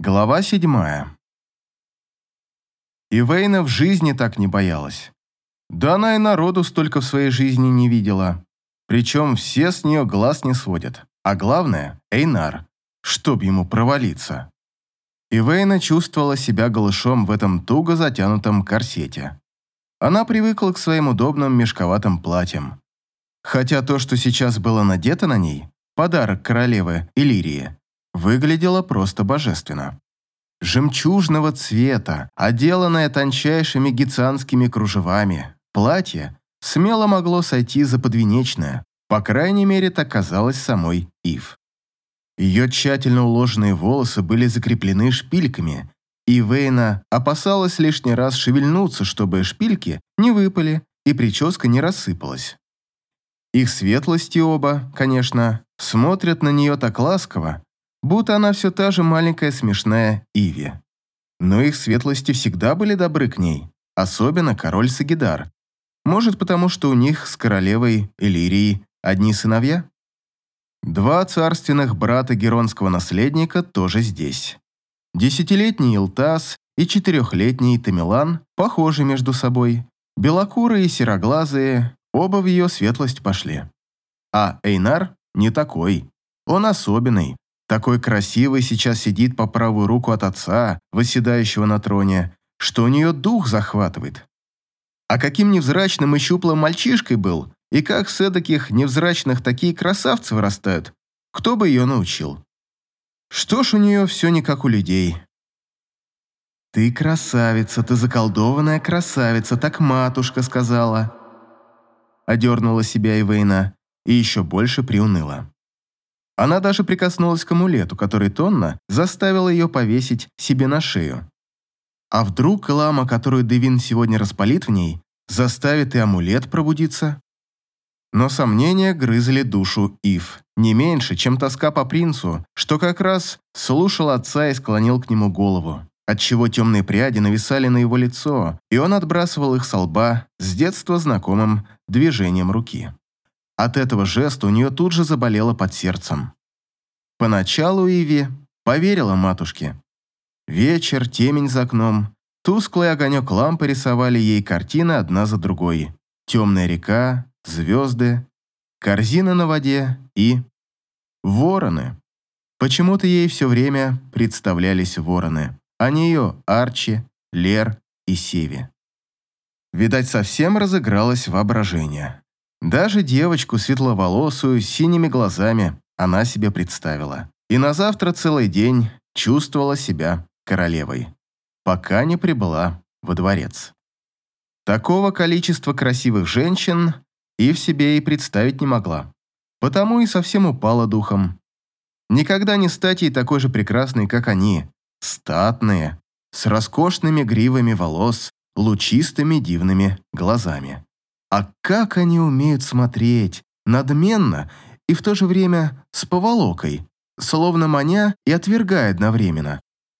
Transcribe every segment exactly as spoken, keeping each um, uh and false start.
Глава седьмая. Ивейна в жизни так не боялась. Да она и народу столько в своей жизни не видела. Причем все с нее глаз не сводят. А главное – Эйнар, чтоб ему провалиться. Ивейна чувствовала себя голышом в этом туго затянутом корсете. Она привыкла к своим удобным мешковатым платьям. Хотя то, что сейчас было надето на ней, подарок королевы Иллирии, выглядело просто божественно. Жемчужного цвета, отделанное тончайшими гицианскими кружевами, платье смело могло сойти за подвенечное, по крайней мере, так казалось самой Ив. Ее тщательно уложенные волосы были закреплены шпильками, и Ивейна опасалась лишний раз шевельнуться, чтобы шпильки не выпали и прическа не рассыпалась. Их светлости оба, конечно, смотрят на нее так ласково, будто она все та же маленькая смешная Иви. Но их светлости всегда были добры к ней, особенно король Сагидар. Может, потому что у них с королевой Иллирией одни сыновья? Два царственных брата геронского наследника тоже здесь. Десятилетний Илтас и четырехлетний Тамилан похожи между собой. Белокурые и сероглазые, оба в ее светлость пошли. А Эйнар не такой, он особенный. Такой красивый сейчас сидит по правую руку от отца, восседающего на троне, что у нее дух захватывает. А каким невзрачным и щуплым мальчишкой был, и как с эдаких невзрачных такие красавцы вырастают, кто бы ее научил? Что ж у нее все не как у людей. «Ты красавица, ты заколдованная красавица, так матушка сказала», одернула себя Ивейна и еще больше приуныла. Она даже прикоснулась к амулету, который Тонна заставила ее повесить себе на шею. А вдруг лама, которую Девин сегодня распалит в ней, заставит и амулет пробудиться? Но сомнения грызли душу Ив, не меньше, чем тоска по принцу, что как раз слушал отца и склонил к нему голову, отчего темные пряди нависали на его лицо, и он отбрасывал их со лба с детства знакомым движением руки. От этого жеста у нее тут же заболело под сердцем. Поначалу Иви поверила матушке. Вечер, темень за окном, тусклый огонек лампы рисовали ей картины одна за другой. Темная река, звезды, корзина на воде и... вороны. Почему-то ей все время представлялись вороны, а не ее Арчи, Лер и Севи. Видать, совсем разыгралось воображение. Даже девочку светловолосую с синими глазами она себе представила. И на завтра целый день чувствовала себя королевой, пока не прибыла во дворец. Такого количества красивых женщин и в себе и представить не могла. Потому и совсем упала духом. Никогда не стать ей такой же прекрасной, как они. Статные, с роскошными гривами волос, лучистыми дивными глазами. А как они умеют смотреть, надменно и в то же время с поволокой, словно маня и отвергая одновременно.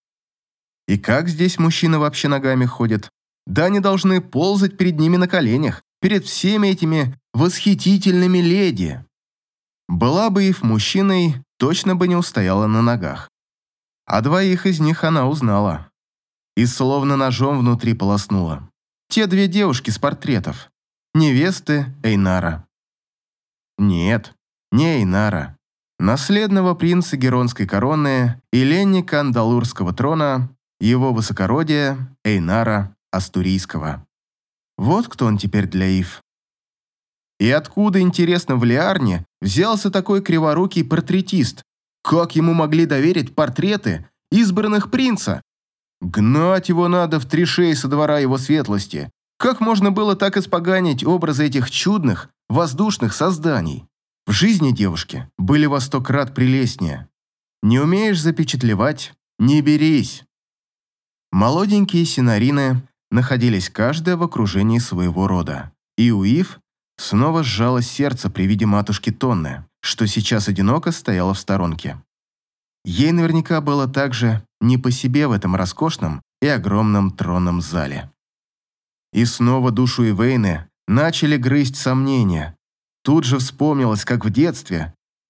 И как здесь мужчины вообще ногами ходят? Да они должны ползать перед ними на коленях, перед всеми этими восхитительными леди. Была бы Ив мужчиной, точно бы не устояла на ногах. А двоих из них она узнала. И словно ножом внутри полоснула. Те две девушки с портретов. Невесты Эйнара. Нет, не Эйнара. Наследного принца Геронской короны и ленника Андалурского трона, его высокородия Эйнара Астурийского. Вот кто он теперь для Ив. И откуда, интересно, в Лиарне взялся такой криворукий портретист? Как ему могли доверить портреты избранных принца? Гнать его надо в три шеи со двора его светлости. Как можно было так испоганить образы этих чудных, воздушных созданий? В жизни девушки были во сто крат прелестнее. Не умеешь запечатлевать – не берись. Молоденькие синарины находились каждая в окружении своего рода. И у Ив снова сжалось сердце при виде матушки Тонны, что сейчас одиноко стояла в сторонке. Ей наверняка было также не по себе в этом роскошном и огромном тронном зале. И снова душу Ивейны начали грызть сомнения. Тут же вспомнилось, как в детстве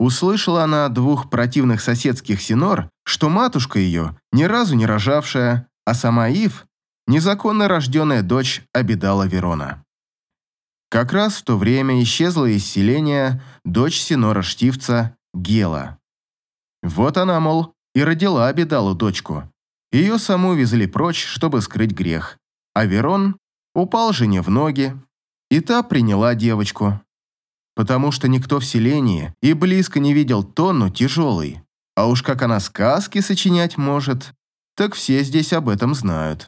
Услышала она от двух противных соседских синор, что матушка ее, ни разу не рожавшая, а сама Ив, незаконно рожденная дочь Абидала Верона. Как раз в то время исчезла из селения дочь синора Штифца Гела. Вот она, мол, и родила Абидалу дочку. Ее саму везли прочь, чтобы скрыть грех, а Верон упал жене в ноги, и та приняла девочку, потому что никто в селении и близко не видел Тонну тяжелой, а уж как она сказки сочинять может, так все здесь об этом знают.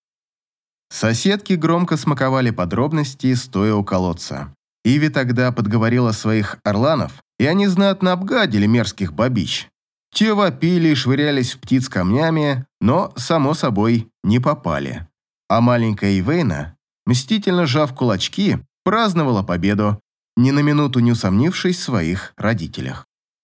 Соседки громко смаковали подробности, стоя у колодца. Иви тогда подговорила своих орланов, и они знатно обгадили мерзких бабищ. Те вопили и швырялись в птиц камнями, но, само собой, не попали. А маленькая Ивейна, мстительно сжав кулачки, праздновала победу, ни на минуту не усомнившись в своих родителях.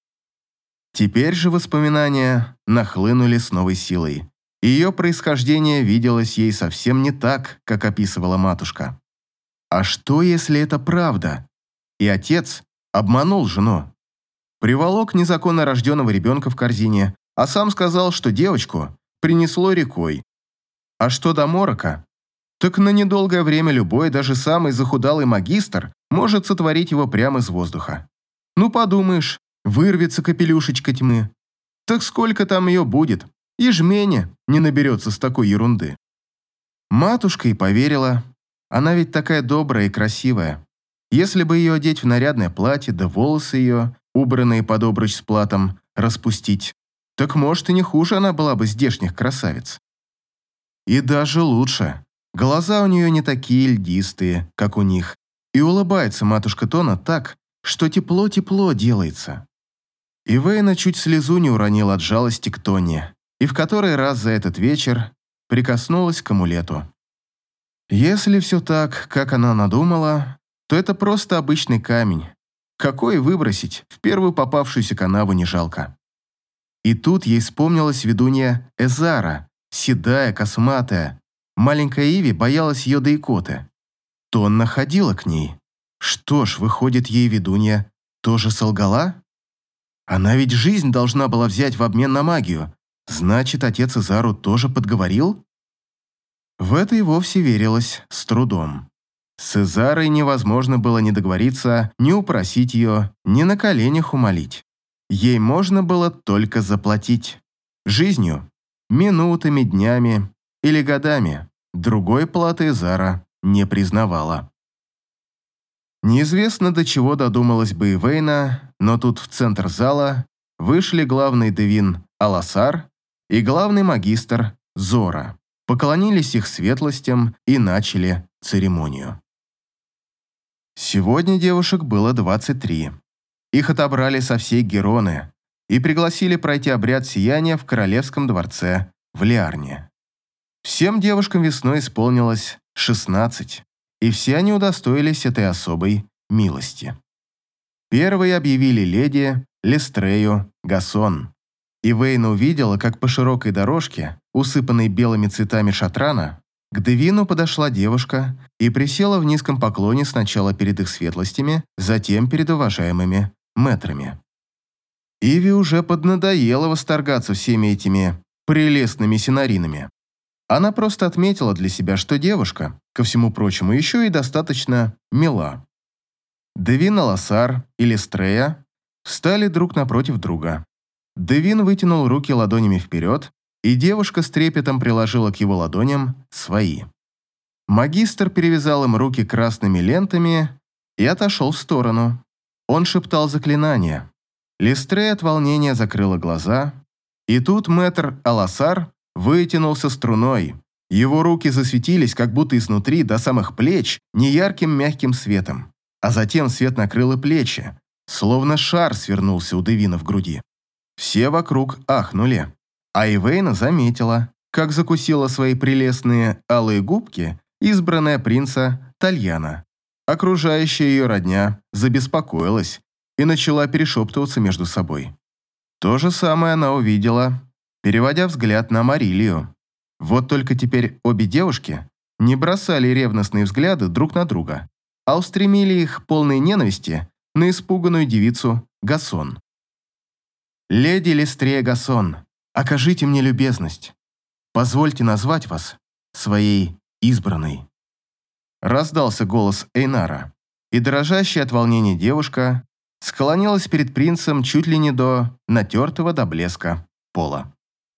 Теперь же воспоминания нахлынули с новой силой. Ее происхождение виделось ей совсем не так, как описывала матушка. А что, если это правда? И отец обманул жену. Приволок незаконно рожденного ребенка в корзине, а сам сказал, что девочку принесло рекой. А что до морока? Так на недолгое время любой, даже самый захудалый магистр, может сотворить его прямо из воздуха. Ну, подумаешь, вырвется капелюшечка тьмы. Так сколько там ее будет? И жмени не наберется с такой ерунды. Матушка и поверила. Она ведь такая добрая и красивая. Если бы ее одеть в нарядное платье, да волосы ее, убранные под обруч с платом, распустить, так, может, и не хуже она была бы здешних красавиц. И даже лучше. Глаза у нее не такие льдистые, как у них, и улыбается матушка Тона так, что тепло-тепло делается. Ивейна чуть слезу не уронила от жалости к Тонне, и в который раз за этот вечер прикоснулась к амулету. Если все так, как она надумала, то это просто обычный камень. Какой выбросить, в первую попавшуюся канаву не жалко. И тут ей вспомнилась ведунья Эзара, седая, косматая. Маленькая Иви боялась ее до икоты. Тонна ходила к ней. Что ж, выходит, ей ведунья тоже солгала? Она ведь жизнь должна была взять в обмен на магию. Значит, отец Эзару тоже подговорил? В это и вовсе верилось с трудом. С Эзарой невозможно было ни договориться, ни упросить ее, ни на коленях умолить. Ей можно было только заплатить. Жизнью, минутами, днями или годами. Другой платы Эзара не признавала. Неизвестно, до чего додумалась бы Ивейна, но тут в центр зала вышли главный девин Аласар и главный магистр Зора, поклонились их светлостям и начали церемонию. Сегодня девушек было двадцать три. Их отобрали со всей Героны и пригласили пройти обряд сияния в королевском дворце в Лиарне. Всем девушкам весной исполнилось шестнадцать, и все они удостоились этой особой милости. Первой объявили леди Лестрею Гасон. Ивейна увидела, как по широкой дорожке, усыпанной белыми цветами шатрана, к Девину подошла девушка и присела в низком поклоне сначала перед их светлостями, затем перед уважаемыми мэтрами. Иви уже поднадоело восторгаться всеми этими прелестными синаринами. Она просто отметила для себя, что девушка, ко всему прочему, еще и достаточно мила. Девин Аласар и Лестрея встали друг напротив друга. Девин вытянул руки ладонями вперед, и девушка с трепетом приложила к его ладоням свои. Магистр перевязал им руки красными лентами и отошел в сторону. Он шептал заклинания. Лестрея от волнения закрыла глаза, и тут мэтр Аласар вытянулся струной. Его руки засветились, как будто изнутри до самых плеч, неярким мягким светом. А затем свет накрыл и плечи, словно шар свернулся у Девина в груди. Все вокруг ахнули. А Ивейна заметила, как закусила свои прелестные алые губки избранная принца Тальяна. Окружающая ее родня забеспокоилась и начала перешептываться между собой. То же самое она увидела, переводя взгляд на Марилию. Вот только теперь обе девушки не бросали ревностные взгляды друг на друга, а устремили их полные ненависти на испуганную девицу Гасон. «Леди Листрия Гасон, окажите мне любезность. Позвольте назвать вас своей избранной». Раздался голос Эйнара, и дрожащая от волнения девушка склонилась перед принцем чуть ли не до натертого до блеска пола.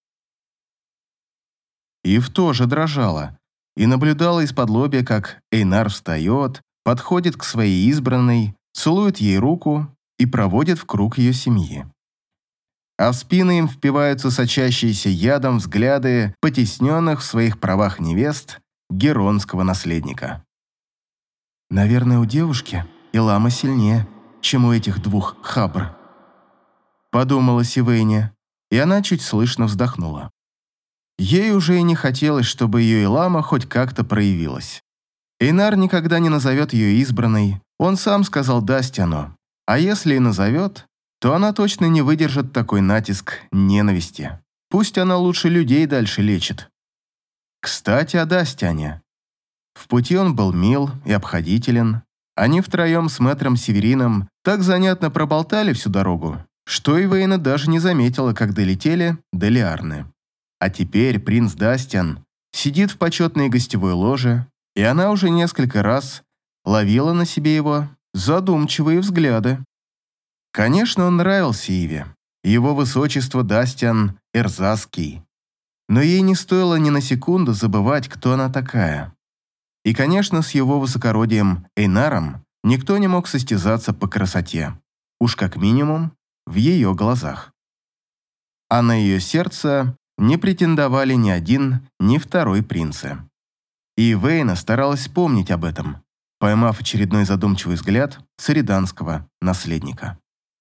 Ив тоже дрожала и наблюдала из-под лобья, как Эйнар встает, подходит к своей избранной, целует ей руку и проводит в круг ее семьи. А в спины им впиваются сочащиеся ядом взгляды потесненных в своих правах невест геронского наследника. «Наверное, у девушки Илама сильнее, чем у этих двух хабр», — подумала Сивейне, и она чуть слышно вздохнула. Ей уже и не хотелось, чтобы ее Илама хоть как-то проявилась. Эйнар никогда не назовет ее избранной, он сам сказал Дастиану, а если и назовет, то она точно не выдержит такой натиск ненависти. Пусть она лучше людей дальше лечит. Кстати, о Дастиане. В пути он был мил и обходителен. Они втроем с мэтром Северином так занятно проболтали всю дорогу, что Ивейна даже не заметила, как долетели до Лиарны. А теперь принц Дастиан сидит в почетной гостевой ложе, и она уже несколько раз ловила на себе его задумчивые взгляды. Конечно, он нравился Иве, его высочество Дастиан Эрзасский, но ей не стоило ни на секунду забывать, кто она такая. И, конечно, с его высокородием Эйнаром никто не мог состязаться по красоте, уж как минимум в ее глазах. А на ее сердце не претендовали ни один, ни второй принцы. И Ивейна старалась помнить об этом, поймав очередной задумчивый взгляд сариданского наследника.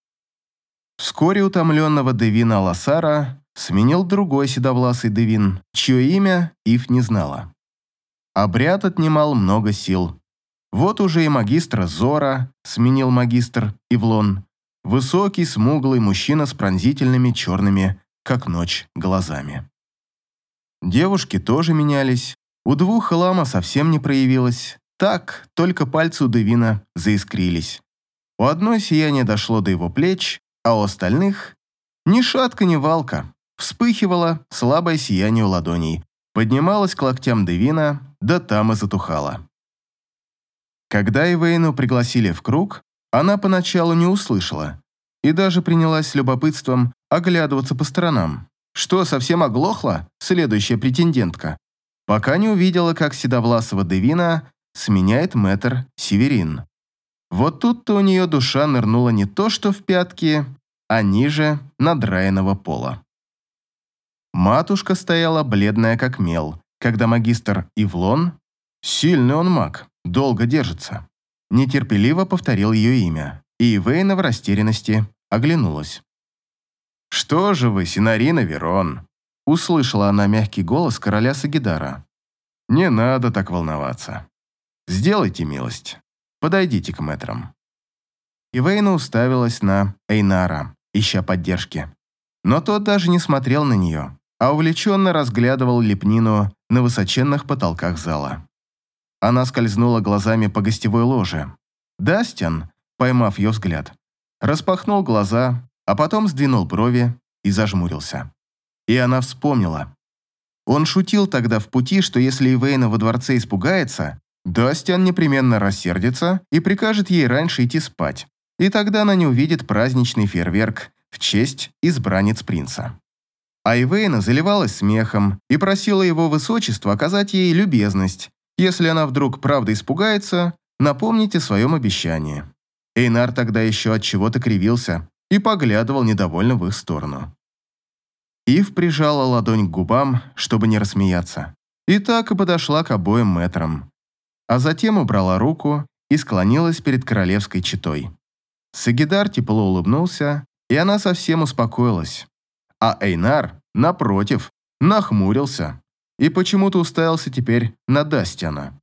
Вскоре утомленного Девина Аласара сменил другой седовласый Девин, чье имя Ив не знала. Обряд отнимал много сил. Вот уже и магистра Зора сменил магистр Ивлон, высокий, смуглый мужчина с пронзительными черными, как ночь, глазами. Девушки тоже менялись. У двух Илама совсем не проявилось. Так, только пальцы у Девина заискрились. У одной сияние дошло до его плеч, а у остальных ни шатка, ни валка. Вспыхивало слабое сияние у ладоней, поднималось к локтям Девина, да там и затухало. Когда Ивейну пригласили в круг, она поначалу не услышала и даже принялась с любопытством оглядываться по сторонам. Что, совсем оглохла следующая претендентка? Пока не увидела, как седовласого Девина сменяет мэтр Северин. Вот тут-то у нее душа нырнула не то что в пятки, а ниже надраенного пола. Матушка стояла бледная как мел, когда магистр Ивлон, сильный он маг, долго держится, нетерпеливо повторил ее имя, и Ивейна в растерянности оглянулась. «Что же вы, Синарина Верон?» — услышала она мягкий голос короля Сагидара. «Не надо так волноваться. Сделайте милость. Подойдите к мэтрам». Ивейна уставилась на Эйнара, ища поддержки. Но тот даже не смотрел на нее, а увлеченно разглядывал лепнину на высоченных потолках зала. Она скользнула глазами по гостевой ложе. Дастиан, поймав ее взгляд, распахнул глаза, а потом сдвинул брови и зажмурился. И она вспомнила. Он шутил тогда в пути, что если Ивейна во дворце испугается, Дастиан непременно рассердится и прикажет ей раньше идти спать, и тогда она не увидит праздничный фейерверк в честь избранниц принца. А Ивейна заливалась смехом и просила его высочество оказать ей любезность. Если она вдруг правда испугается, напомните о своем обещании. Эйнар тогда еще от чего-то кривился и поглядывал недовольно в их сторону. Ив прижала ладонь к губам, чтобы не рассмеяться, и так и подошла к обоим мэтрам, а затем убрала руку и склонилась перед королевской четой. Сагидар тепло улыбнулся, и она совсем успокоилась. А Эйнар, напротив, нахмурился и почему-то уставился теперь на Дастиана.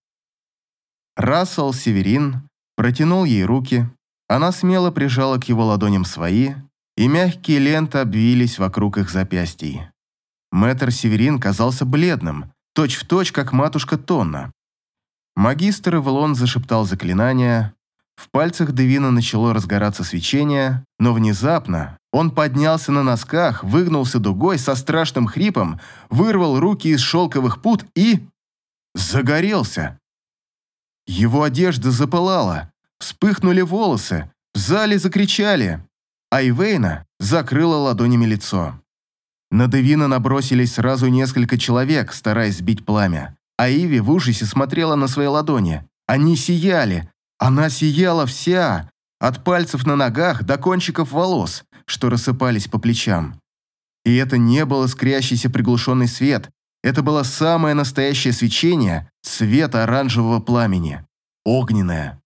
Рассел Северин протянул ей руки, она смело прижала к его ладоням свои, и мягкие ленты обвились вокруг их запястий. Мэтр Северин казался бледным, точь-в-точь, как матушка Тонна. Магистр Эвелон зашептал заклинание. В пальцах Девина начало разгораться свечение, но внезапно он поднялся на носках, выгнулся дугой со страшным хрипом, вырвал руки из шелковых пут и... загорелся. Его одежда запылала, вспыхнули волосы, в зале закричали, а Ивейна закрыла ладонями лицо. На Девина набросились сразу несколько человек, стараясь сбить пламя, а Иви в ужасе смотрела на свои ладони. Они сияли, она сияла вся, от пальцев на ногах до кончиков волос, что рассыпались по плечам. И это не был искрящийся приглушенный свет, это было самое настоящее свечение цвета оранжевого пламени. Огненное.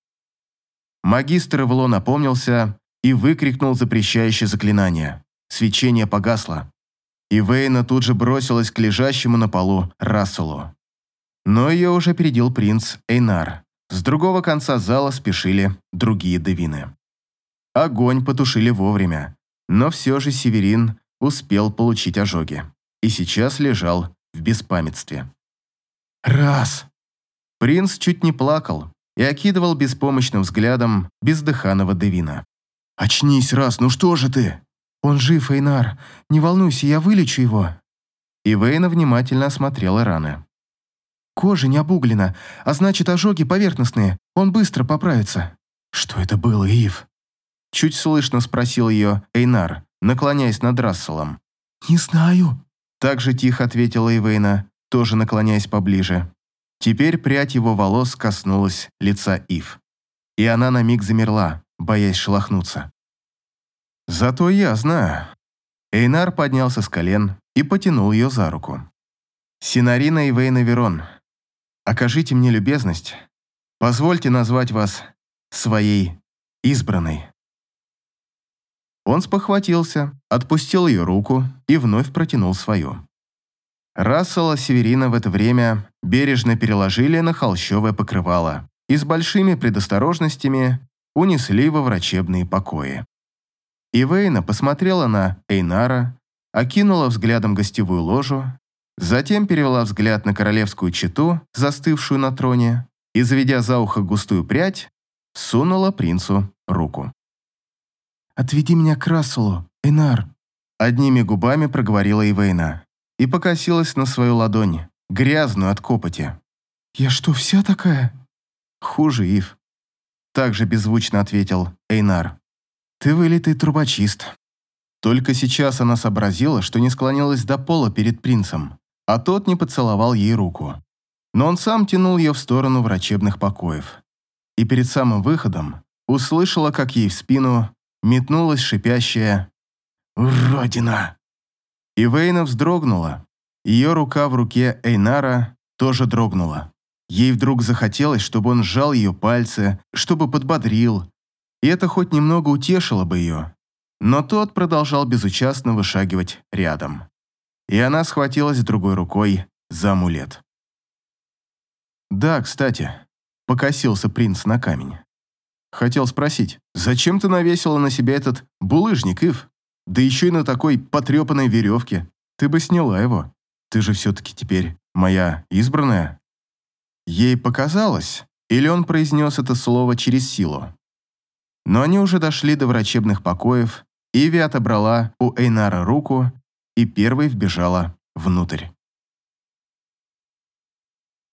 Магистр Эвлон опомнился и выкрикнул запрещающее заклинание. Свечение погасло. Ивейна тут же бросилась к лежащему на полу Расселу. Но ее уже опередил принц Эйнар. С другого конца зала спешили другие девины. Огонь потушили вовремя, но все же Северин успел получить ожоги и сейчас лежал в беспамятстве. «Раз!» Принц чуть не плакал и окидывал беспомощным взглядом бездыханного девина. «Очнись, Раз, ну что же ты?» «Он жив, Эйнар. Не волнуйся, я вылечу его». Ивейна внимательно осмотрела раны. «Кожа не обуглена, а значит, ожоги поверхностные. Он быстро поправится». «Что это было, Ив?» Чуть слышно спросил ее Эйнар, наклоняясь над Расселом. «Не знаю», – так же тихо ответила Ивейна, тоже наклоняясь поближе. Теперь прядь его волос коснулась лица Ив. И она на миг замерла, боясь шелохнуться. «Зато я знаю». Эйнар поднялся с колен и потянул ее за руку. «Синарина Ивейна Верон, окажите мне любезность. Позвольте назвать вас своей избранной». Он спохватился, отпустил ее руку и вновь протянул свою. Рассела Северина в это время бережно переложили на холщовое покрывало и с большими предосторожностями унесли во врачебные покои. Ивейна посмотрела на Эйнара, окинула взглядом гостевую ложу, затем перевела взгляд на королевскую чету, застывшую на троне, и, заведя за ухо густую прядь, сунула принцу руку. «Отведи меня к Расселу, Эйнар», — одними губами проговорила Ивейна и покосилась на свою ладонь, грязную от копоти. «Я что, вся такая?» «Хуже, Ив», — также беззвучно ответил Эйнар. «Ты вылитый трубочист». Только сейчас она сообразила, что не склонилась до пола перед принцем, а тот не поцеловал ей руку. Но он сам тянул ее в сторону врачебных покоев. И перед самым выходом услышала, как ей в спину метнулась шипящая «Уродина!». Ивейна вздрогнула. Ее рука в руке Эйнара тоже дрогнула. Ей вдруг захотелось, чтобы он сжал ее пальцы, чтобы подбодрил, и это хоть немного утешило бы ее. Но тот продолжал безучастно вышагивать рядом. И она схватилась другой рукой за амулет. «Да, кстати», — покосился принц на камень. «Хотел спросить, зачем ты навесила на себя этот булыжник, Ив? Да еще и на такой потрепанной веревке. Ты бы сняла его. Ты же все-таки теперь моя избранная». Ей показалось, или он произнес это слово через силу. Но они уже дошли до врачебных покоев, Иви отобрала у Эйнара руку и первой вбежала внутрь.